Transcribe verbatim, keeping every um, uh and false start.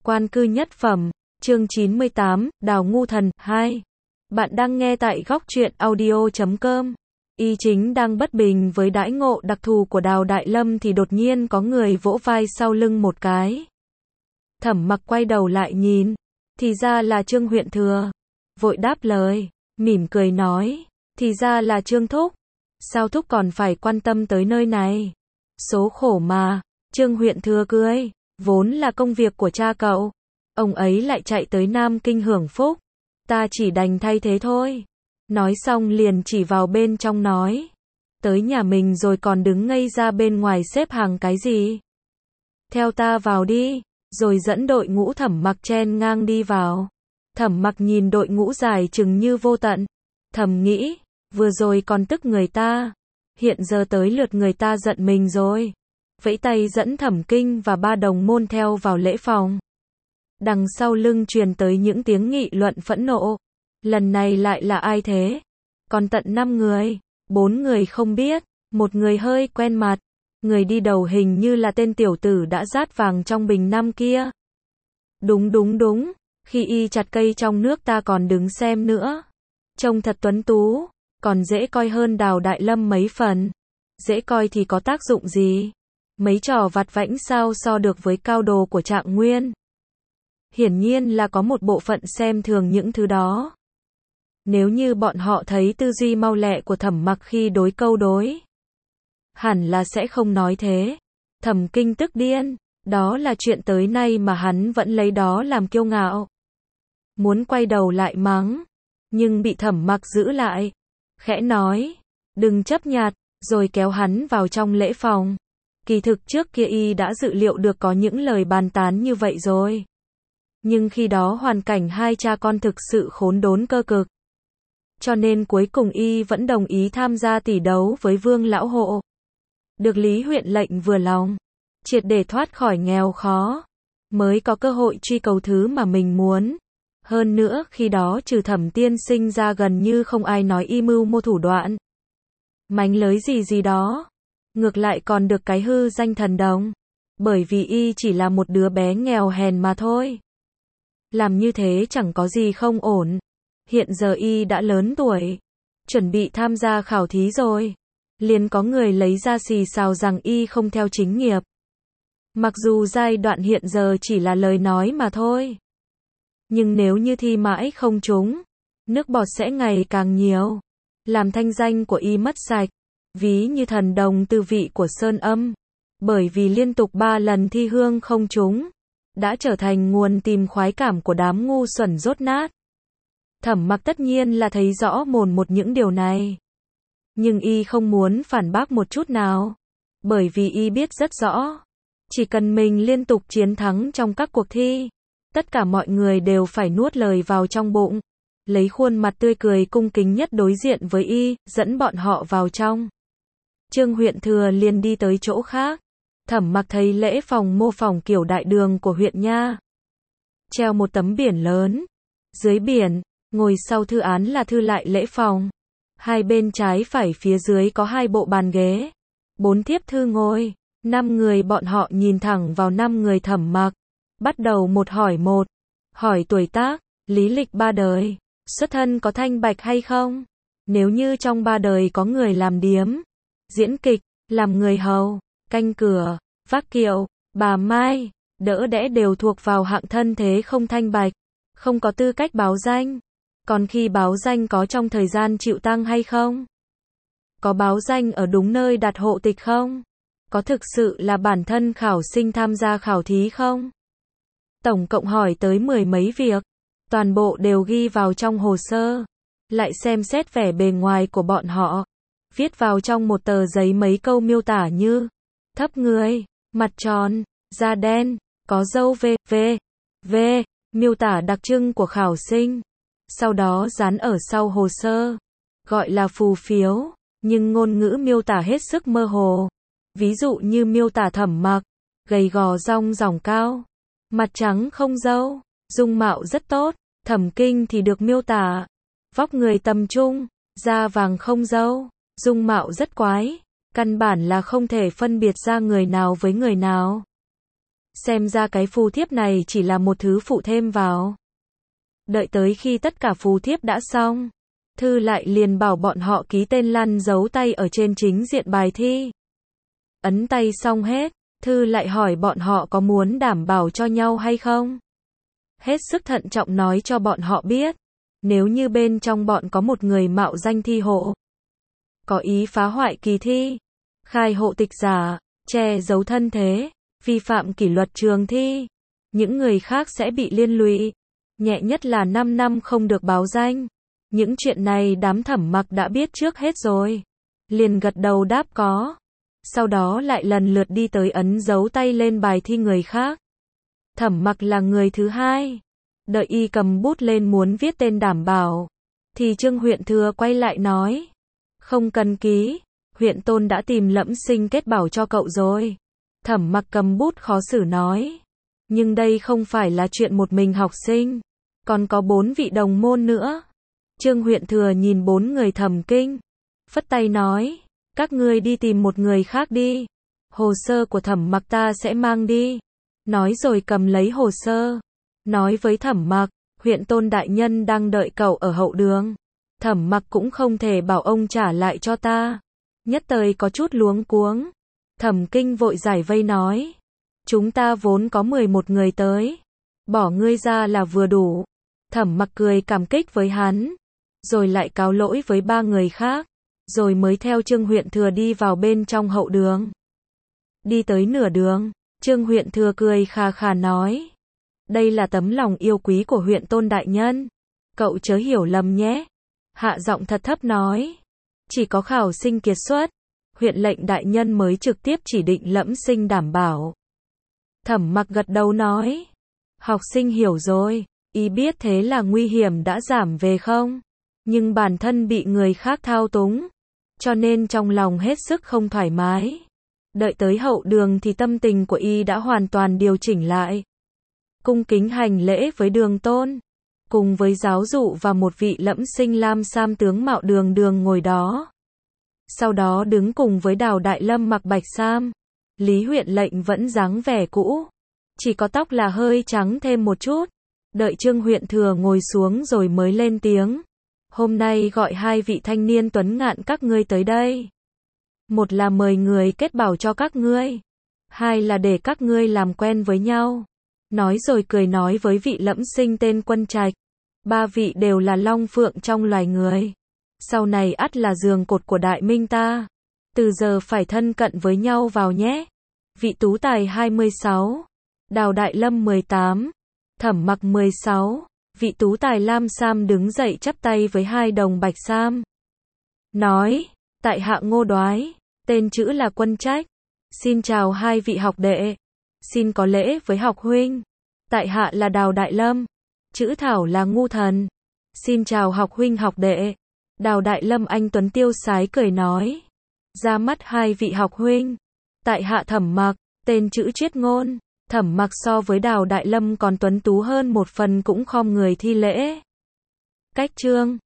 Quan cư nhất phẩm, chương chín mươi tám, Đào Ngu Thần, hai. Bạn đang nghe tại góc truyện audio chấm com. Y chính đang bất bình với đãi ngộ đặc thù của Đào Đại Lâm thì đột nhiên có người vỗ vai sau lưng một cái. Thẩm Mặc quay đầu lại nhìn, thì ra là Trương Huyện Thừa. Vội đáp lời, mỉm cười nói, thì ra là Trương Thúc. Sao Thúc còn phải quan tâm tới nơi này? Số khổ mà. Trương Huyện Thừa cười, vốn là công việc của cha cậu. Ông ấy lại chạy tới Nam Kinh hưởng phúc. Ta chỉ đành thay thế thôi. Nói xong liền chỉ vào bên trong nói. Tới nhà mình rồi còn đứng ngây ra bên ngoài xếp hàng cái gì? Theo ta vào đi. Rồi dẫn đội ngũ Thẩm Mặc chen ngang đi vào. Thẩm Mặc nhìn đội ngũ dài chừng như vô tận. Thầm nghĩ, vừa rồi còn tức người ta. Hiện giờ tới lượt người ta giận mình rồi. Vẫy tay dẫn Thẩm Kinh và ba đồng môn theo vào lễ phòng. Đằng sau lưng truyền tới những tiếng nghị luận phẫn nộ. Lần này lại là ai thế? Còn tận năm người, bốn người không biết, một người hơi quen mặt. Người đi đầu hình như là tên tiểu tử đã rát vàng trong bình năm kia. Đúng đúng đúng, khi y chặt cây trong nước ta còn đứng xem nữa. Trông thật tuấn tú, còn dễ coi hơn Đào Đại Lâm mấy phần. Dễ coi thì có tác dụng gì? Mấy trò vặt vãnh sao so được với cao đồ của Trạng Nguyên. Hiển nhiên là có một bộ phận xem thường những thứ đó. Nếu như bọn họ thấy tư duy mau lẹ của Thẩm Mặc khi đối câu đối, hẳn là sẽ không nói thế. Thẩm Kinh tức điên, đó là chuyện tới nay mà hắn vẫn lấy đó làm kiêu ngạo. Muốn quay đầu lại mắng, nhưng bị Thẩm Mặc giữ lại. Khẽ nói, đừng chấp nhặt, rồi kéo hắn vào trong lễ phòng. Kỳ thực trước kia y đã dự liệu được có những lời bàn tán như vậy rồi. Nhưng khi đó hoàn cảnh hai cha con thực sự khốn đốn cơ cực. Cho nên cuối cùng y vẫn đồng ý tham gia tỷ đấu với Vương Lão Hộ. Được Lý huyện lệnh vừa lòng, triệt để thoát khỏi nghèo khó, mới có cơ hội truy cầu thứ mà mình muốn. Hơn nữa khi đó trừ Thẩm tiên sinh ra gần như không ai nói y mưu mô thủ đoạn, mánh lới gì gì đó. Ngược lại còn được cái hư danh thần đồng. Bởi vì y chỉ là một đứa bé nghèo hèn mà thôi. Làm như thế chẳng có gì không ổn. Hiện giờ y đã lớn tuổi, chuẩn bị tham gia khảo thí rồi. Liền có người lấy ra xì xào rằng y không theo chính nghiệp. Mặc dù giai đoạn hiện giờ chỉ là lời nói mà thôi. Nhưng nếu như thi mãi không trúng, nước bọt sẽ ngày càng nhiều. Làm thanh danh của y mất sạch. Ví như thần đồng tư vị của Sơn Âm. Bởi vì liên tục ba lần thi hương không trúng, đã trở thành nguồn tìm khoái cảm của đám ngu xuẩn dốt nát. Thẩm Mặc tất nhiên là thấy rõ mồn một những điều này. Nhưng y không muốn phản bác một chút nào. Bởi vì y biết rất rõ. Chỉ cần mình liên tục chiến thắng trong các cuộc thi, tất cả mọi người đều phải nuốt lời vào trong bụng. Lấy khuôn mặt tươi cười cung kính nhất đối diện với y, dẫn bọn họ vào trong. Trương Huyện Thừa liền đi tới chỗ khác. Thẩm Mặc thấy lễ phòng mô phỏng kiểu đại đường của huyện nha. Treo một tấm biển lớn. Dưới biển, ngồi sau thư án là thư lại lễ phòng. Hai bên trái phải phía dưới có hai bộ bàn ghế. Bốn thiếp thư ngồi. Năm người bọn họ nhìn thẳng vào năm người Thẩm Mặc. Bắt đầu một hỏi một. Hỏi tuổi tác, lý lịch ba đời. Xuất thân có thanh bạch hay không? Nếu như trong ba đời có người làm điếm, diễn kịch, làm người hầu, canh cửa, vác kiệu, bà Mai, đỡ đẽ đều thuộc vào hạng thân thế không thanh bạch, không có tư cách báo danh. Còn khi báo danh có trong thời gian chịu tăng hay không? Có báo danh ở đúng nơi đặt hộ tịch không? Có thực sự là bản thân khảo sinh tham gia khảo thí không? Tổng cộng hỏi tới mười mấy việc, toàn bộ đều ghi vào trong hồ sơ. Lại xem xét vẻ bề ngoài của bọn họ. Viết vào trong một tờ giấy mấy câu miêu tả như thấp người, mặt tròn, da đen, có râu v, v, v, miêu tả đặc trưng của khảo sinh. Sau đó dán ở sau hồ sơ, gọi là phù phiếu, nhưng ngôn ngữ miêu tả hết sức mơ hồ. Ví dụ như miêu tả Thẩm Mặc, gầy gò rong ròng cao, mặt trắng không râu, dung mạo rất tốt. Thẩm Kinh thì được miêu tả vóc người tầm trung, da vàng không râu, dung mạo rất quái, căn bản là không thể phân biệt ra người nào với người nào. Xem ra cái phù thiếp này chỉ là một thứ phụ thêm vào. Đợi tới khi tất cả phù thiếp đã xong, Thư lại liền bảo bọn họ ký tên lăn dấu tay ở trên chính diện bài thi. Ấn tay xong hết, Thư lại hỏi bọn họ có muốn đảm bảo cho nhau hay không. Hết sức thận trọng nói cho bọn họ biết, nếu như bên trong bọn có một người mạo danh thi hộ, có ý phá hoại kỳ thi, khai hộ tịch giả, che giấu thân thế, vi phạm kỷ luật trường thi, những người khác sẽ bị liên lụy, nhẹ nhất là năm năm không được báo danh. Những chuyện này đám Thẩm Mặc đã biết trước hết rồi, liền gật đầu đáp có. Sau đó lại lần lượt đi tới ấn dấu tay lên bài thi người khác. Thẩm Mặc là người thứ hai, đợi y cầm bút lên muốn viết tên đảm bảo, thì Trương Huyện Thừa quay lại nói, không cần ký, huyện tôn đã tìm Lẫm Sinh kết bảo cho cậu rồi. Thẩm Mặc cầm bút khó xử nói, nhưng đây không phải là chuyện một mình học sinh, còn có bốn vị đồng môn nữa. Trương Huyện Thừa nhìn bốn người thầm kinh, phất tay nói, các ngươi đi tìm một người khác đi, hồ sơ của Thẩm Mặc ta sẽ mang đi. Nói rồi cầm lấy hồ sơ, nói với Thẩm Mặc, huyện tôn đại nhân đang đợi cậu ở hậu đường. Thẩm Mặc cũng không thể bảo ông trả lại cho ta, nhất thời có chút luống cuống. Thẩm Kinh vội giải vây nói, chúng ta vốn có mười một người tới, bỏ ngươi ra là vừa đủ. Thẩm Mặc cười cảm kích với hắn, rồi lại cáo lỗi với ba người khác, rồi mới theo Trương Huyện Thừa đi vào bên trong hậu đường. Đi tới nửa đường, Trương Huyện Thừa cười khà khà nói, đây là tấm lòng yêu quý của huyện tôn đại nhân, cậu chớ hiểu lầm nhé. Hạ giọng thật thấp nói, chỉ có khảo sinh kiệt xuất, huyện lệnh đại nhân mới trực tiếp chỉ định Lẫm Sinh đảm bảo. Thẩm Mặc gật đầu nói, học sinh hiểu rồi, ý biết thế là nguy hiểm đã giảm về không, nhưng bản thân bị người khác thao túng, cho nên trong lòng hết sức không thoải mái. Đợi tới hậu đường thì tâm tình của y đã hoàn toàn điều chỉnh lại. Cung kính hành lễ với Đường Tôn, cùng với giáo dụ và một vị Lẫm Sinh lam sam tướng mạo Đường Đường ngồi đó. Sau đó đứng cùng với Đào Đại Lâm mặc bạch sam. Lý huyện lệnh vẫn dáng vẻ cũ, chỉ có tóc là hơi trắng thêm một chút. Đợi Trương Huyện Thừa ngồi xuống rồi mới lên tiếng, hôm nay gọi hai vị thanh niên tuấn ngạn các ngươi tới đây, một là mời người kết bảo cho các ngươi, hai là để các ngươi làm quen với nhau. Nói rồi cười nói với vị Lẫm Sinh tên Quân Trạch, ba vị đều là long phượng trong loài người, sau này ắt là giường cột của Đại Minh ta, từ giờ phải thân cận với nhau vào nhé. Vị Tú Tài hai mươi sáu, Đào Đại Lâm mười tám, Thẩm Mặc mười sáu, vị Tú Tài lam sam đứng dậy chắp tay với hai đồng bạch sam, nói, tại hạ Ngô Đoái, tên chữ là Quân Trách, xin chào hai vị học đệ, xin có lễ với học huynh. Tại hạ là Đào Đại Lâm, chữ thảo là Ngu Thần, xin chào học huynh học đệ. Đào Đại Lâm anh tuấn tiêu sái cười nói, ra mắt hai vị học huynh, tại hạ Thẩm Mặc, tên chữ Triết Ngôn. Thẩm Mặc so với Đào Đại Lâm còn tuấn tú hơn một phần cũng khom người thi lễ. Cách chương